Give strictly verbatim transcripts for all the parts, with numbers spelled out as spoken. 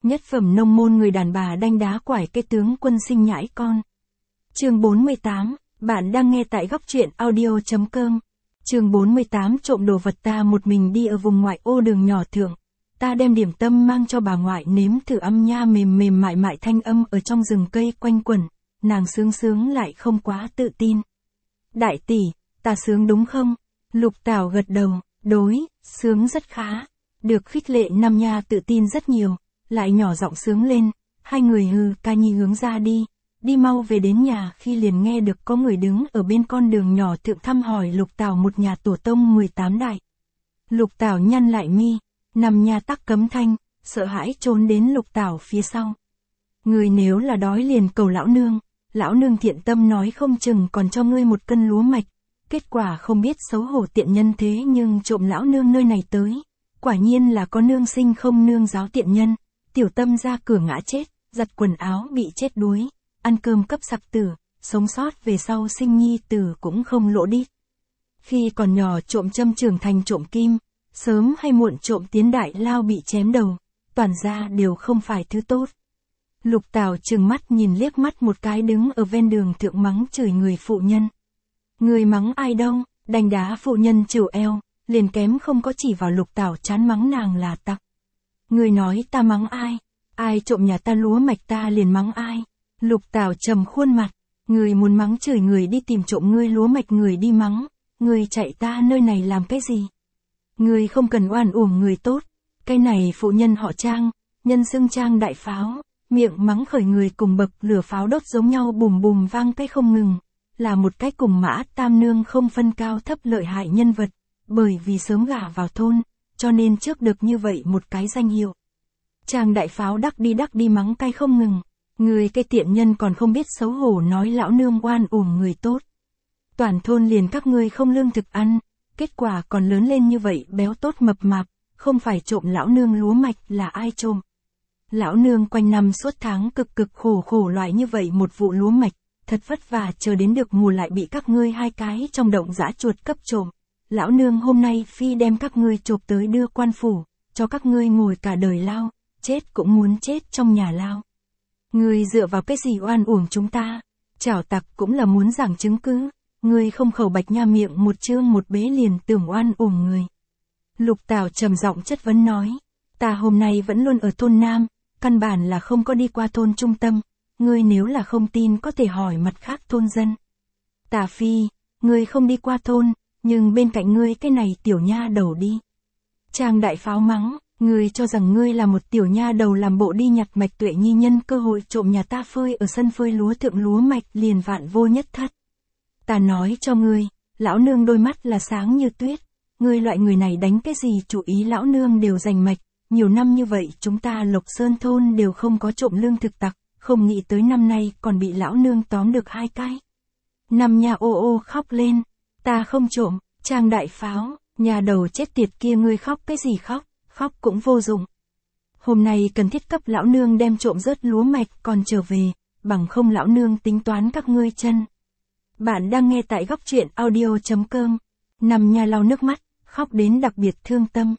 Nhất phẩm nông môn người đàn bà đanh đá quải cái tướng quân sinh nhãi con. Chương bốn mươi tám, bạn đang nghe tại góc truyện audio chấm com. Chương bốn mươi tám trộm đồ vật. Ta một mình đi ở vùng ngoại ô đường nhỏ thượng. Ta đem điểm tâm mang cho bà ngoại nếm thử âm nha mềm mềm mại mại thanh âm ở trong rừng cây quanh quẩn, nàng sướng sướng lại không quá tự tin. Đại tỷ, ta sướng đúng không? Lục Tảo gật đầu, đối, sướng rất khá. Được khích lệ Nam Nha tự tin rất nhiều, lại nhỏ giọng sướng lên, hai người hừ ca nhi hướng ra đi, đi mau về đến nhà khi liền nghe được có người đứng ở bên con đường nhỏ thượng thăm hỏi Lục Tảo một nhà tổ tông mười tám đại. Lục Tảo nhăn lại mi, Nam Nha tắc cấm thanh, sợ hãi trốn đến Lục Tảo phía sau. Người nếu là đói liền cầu lão nương, lão nương thiện tâm nói không chừng còn cho ngươi một cân lúa mạch, kết quả không biết xấu hổ tiện nhân thế nhưng trộm lão nương nơi này tới. Quả nhiên là có nương sinh không nương giáo tiện nhân, tiểu tâm ra cửa ngã chết, giặt quần áo bị chết đuối, ăn cơm cấp sặc tử, sống sót về sau sinh nhi tử cũng không lỗ đít. Khi còn nhỏ trộm châm trưởng thành trộm kim, sớm hay muộn trộm tiến đại lao bị chém đầu, toàn ra đều không phải thứ tốt. Lục Tảo trừng mắt nhìn liếc mắt một cái đứng ở ven đường thượng mắng chửi người phụ nhân. Người mắng ai đâu, đánh đá phụ nhân chịu eo, liền kém không có chỉ vào Lục Tảo chán mắng nàng là tặc. Người nói ta mắng ai, ai trộm nhà ta lúa mạch ta liền mắng ai. Lục Tảo trầm khuôn mặt, người muốn mắng chửi người đi tìm trộm ngươi lúa mạch người đi mắng, người chạy ta nơi này làm cái gì? Người không cần oan uổng người tốt, cái này phụ nhân họ Trang, nhân xưng Trang đại pháo, miệng mắng khởi người cùng bậc lửa pháo đốt giống nhau bùm bùm vang cái không ngừng, là một cái cùng Mã Tam Nương không phân cao thấp lợi hại nhân vật, bởi vì sớm gả vào thôn, cho nên trước được như vậy một cái danh hiệu. Trang đại pháo đắc đi đắc đi mắng cái không ngừng, người cái tiện nhân còn không biết xấu hổ nói lão nương oan uổng người tốt. Toàn thôn liền các ngươi không lương thực ăn, kết quả còn lớn lên như vậy béo tốt mập mạp, không phải trộm lão nương lúa mạch là ai trộm. Lão nương quanh năm suốt tháng cực cực khổ khổ loại như vậy một vụ lúa mạch, thật vất vả chờ đến được mùa lại bị các ngươi hai cái trong động dã chuột cấp trộm. Lão nương hôm nay phi đem các ngươi chộp tới đưa quan phủ, cho các ngươi ngồi cả đời lao, chết cũng muốn chết trong nhà lao. Ngươi dựa vào cái gì oan uổng chúng ta? Chảo tặc cũng là muốn giảng chứng cứ, ngươi không khẩu bạch nha miệng một chương một bế liền tưởng oan uổng người. Lục Tảo trầm giọng chất vấn nói, ta hôm nay vẫn luôn ở thôn Nam, căn bản là không có đi qua thôn trung tâm, ngươi nếu là không tin có thể hỏi mặt khác thôn dân. Tà phi, ngươi không đi qua thôn, nhưng bên cạnh ngươi cái này tiểu nha đầu đi. Trang đại pháo mắng, ngươi cho rằng ngươi là một tiểu nha đầu làm bộ đi nhặt mạch Tuệ Nhi nhân cơ hội trộm nhà ta phơi ở sân phơi lúa thượng lúa mạch liền vạn vô nhất thất. Ta nói cho ngươi, lão nương đôi mắt là sáng như tuyết, ngươi loại người này đánh cái gì chủ ý lão nương đều giành mạch, nhiều năm như vậy chúng ta Lộc Sơn thôn đều không có trộm lương thực tặc, không nghĩ tới năm nay còn bị lão nương tóm được hai cái. Năm nhà ô ô khóc lên, ta không trộm, Trang đại pháo, nhà đầu chết tiệt kia ngươi khóc cái gì khóc, khóc cũng vô dụng. Hôm nay cần thiết cấp lão nương đem trộm rớt lúa mạch còn trở về, bằng không lão nương tính toán các ngươi chân. Bạn đang nghe tại góc truyện audio chấm com. Nằm nhà lau nước mắt, khóc đến đặc biệt thương tâm.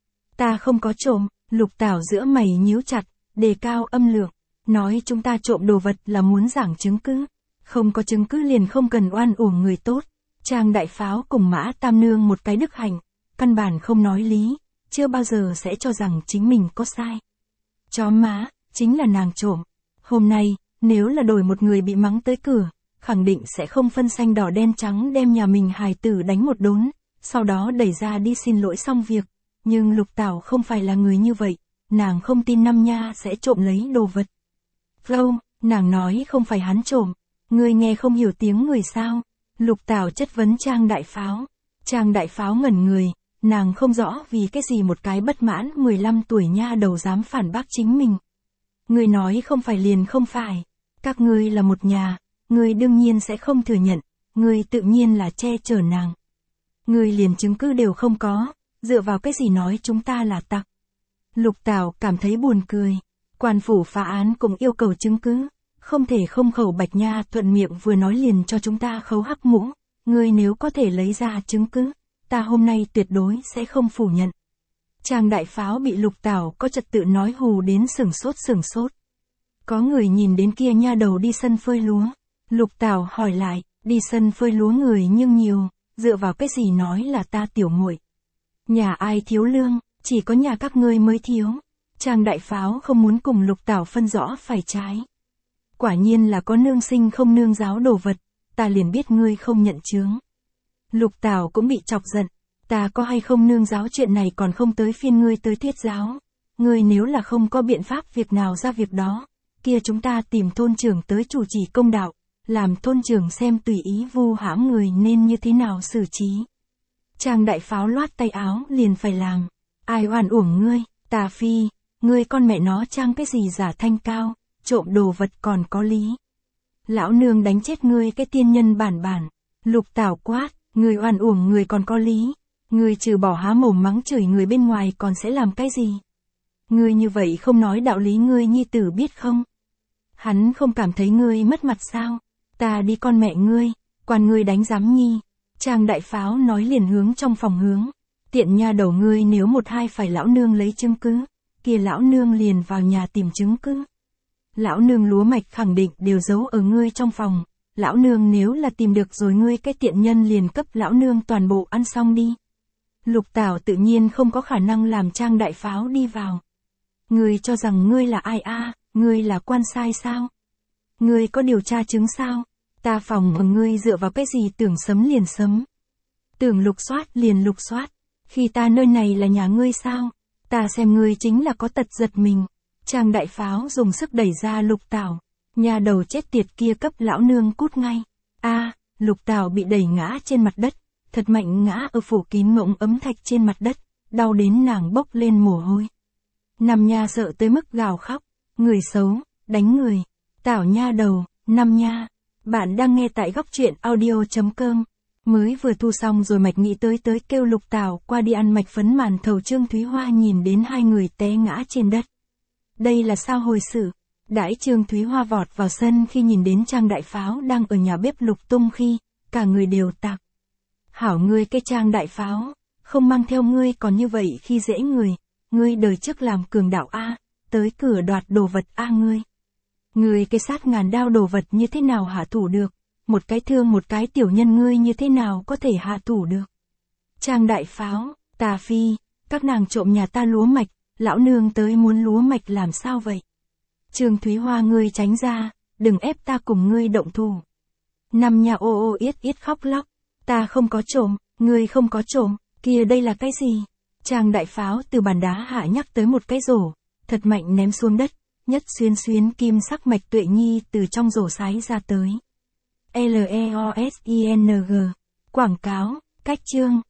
Ta không có trộm, Lục Tảo giữa mày nhíu chặt, đề cao âm lượng, nói chúng ta trộm đồ vật là muốn giảng chứng cứ, không có chứng cứ liền không cần oan uổng người tốt. Trang đại pháo cùng Mã Tam Nương một cái đức hạnh, căn bản không nói lý, chưa bao giờ sẽ cho rằng chính mình có sai. Chó má, chính là nàng trộm. Hôm nay, nếu là đổi một người bị mắng tới cửa, khẳng định sẽ không phân xanh đỏ đen trắng đem nhà mình hài tử đánh một đốn, sau đó đẩy ra đi xin lỗi xong việc. Nhưng Lục Tảo không phải là người như vậy, nàng không tin Năm Nha sẽ trộm lấy đồ vật. Lâu, nàng nói không phải hắn trộm, ngươi nghe không hiểu tiếng người sao? Lục Tảo chất vấn Trang đại pháo. Trang đại pháo ngẩn người, nàng không rõ vì cái gì một cái bất mãn mười lăm tuổi nha đầu dám phản bác chính mình. Ngươi nói không phải liền không phải, các ngươi là một nhà, ngươi đương nhiên sẽ không thừa nhận, ngươi tự nhiên là che chở nàng. Ngươi liền chứng cứ đều không có, dựa vào cái gì nói chúng ta là tặc. Lục Tảo cảm thấy buồn cười, quan phủ phá án cũng yêu cầu chứng cứ, không thể không khẩu bạch nha thuận miệng vừa nói liền cho chúng ta khấu hắc mũ, ngươi nếu có thể lấy ra chứng cứ, ta hôm nay tuyệt đối sẽ không phủ nhận. Trang Đại Pháo bị Lục Tảo có trật tự nói hù đến sửng sốt sửng sốt. Có người nhìn đến kia nha đầu đi sân phơi lúa. Lục Tảo hỏi lại, đi sân phơi lúa người nhưng nhiều, dựa vào cái gì nói là ta tiểu muội? Nhà ai thiếu lương, chỉ có nhà các ngươi mới thiếu. Trang Đại Pháo không muốn cùng Lục Tảo phân rõ phải trái. Quả nhiên là có nương sinh không nương giáo đồ vật, ta liền biết ngươi không nhận chướng. Lục Tảo cũng bị chọc giận, ta có hay không nương giáo chuyện này còn không tới phiên ngươi tới thuyết giáo. Ngươi nếu là không có biện pháp việc nào ra việc đó, kia chúng ta tìm thôn trưởng tới chủ trì công đạo, làm thôn trưởng xem tùy ý vu hãm người nên như thế nào xử trí. Trang Đại Pháo loát tay áo liền phải làm. Ai oan uổng ngươi, tà phi, ngươi con mẹ nó trang cái gì giả thanh cao, trộm đồ vật còn có lý. Lão nương đánh chết ngươi cái tiên nhân bản bản. Lục Tảo quát, ngươi oan uổng người còn có lý. Ngươi trừ bỏ há mồm mắng chửi người bên ngoài còn sẽ làm cái gì? Ngươi như vậy không nói đạo lý ngươi nhi tử biết không? Hắn không cảm thấy ngươi mất mặt sao? Ta đi con mẹ ngươi, quan ngươi đánh giám nhi. Trang Đại Pháo nói liền hướng trong phòng hướng. Tiện nha đầu ngươi nếu một hai phải lão nương lấy chứng cứ, kia lão nương liền vào nhà tìm chứng cứ. Lão nương lúa mạch khẳng định đều giấu ở ngươi trong phòng. Lão nương nếu là tìm được rồi ngươi cái tiện nhân liền cấp lão nương toàn bộ ăn xong đi. Lục Tảo tự nhiên không có khả năng làm Trang Đại Pháo đi vào. Ngươi cho rằng ngươi là ai a? À, ngươi là quan sai sao? Ngươi có điều tra chứng sao? Ta phòng ở ngươi dựa vào cái gì tưởng sấm liền sấm? Tưởng lục soát liền lục soát. Khi ta nơi này là nhà ngươi sao? Ta xem ngươi chính là có tật giật mình. Trang Đại Pháo dùng sức đẩy ra Lục Tảo. Nhà đầu chết tiệt kia cấp lão nương cút ngay. A, à, Lục Tảo bị đẩy ngã trên mặt đất. Thật mạnh ngã ở phủ kín mộng ấm thạch trên mặt đất. Đau đến nàng bốc lên mồ hôi. Năm nha sợ tới mức gào khóc. Người xấu, đánh người. Tảo nha đầu, năm nha. Bạn đang nghe tại góc truyện audio chấm com. Mới vừa thu xong rồi Mạch nghĩ tới tới kêu Lục Tảo qua đi ăn mạch phấn màn thầu. Trương Thúy Hoa nhìn đến hai người té ngã trên đất. Đây là sao hồi sự? Đãi Trương Thúy Hoa vọt vào sân khi nhìn đến Trang Đại Pháo đang ở nhà bếp lục tung khi, cả người đều tạc. Hảo ngươi cái Trang Đại Pháo, không mang theo ngươi còn như vậy khi dễ người, ngươi đời trước làm cường đạo A, tới cửa đoạt đồ vật A ngươi. Ngươi cái sát ngàn đao đồ vật như thế nào hạ thủ được, một cái thương một cái tiểu nhân ngươi như thế nào có thể hạ thủ được. Trang Đại Pháo, tà phi, các nàng trộm nhà ta lúa mạch, lão nương tới muốn lúa mạch làm sao vậy? Trương Thúy Hoa ngươi tránh ra, đừng ép ta cùng ngươi động thủ. Năm nhà ô ô yết yết khóc lóc, ta không có trộm, ngươi không có trộm, kia đây là cái gì? Trang Đại Pháo từ bàn đá hạ nhắc tới một cái rổ, thật mạnh ném xuống đất, nhất xuyên xuyến kim sắc mạch tuệ nhi từ trong rổ sái ra tới. L E O S I N G, quảng cáo, cách chương.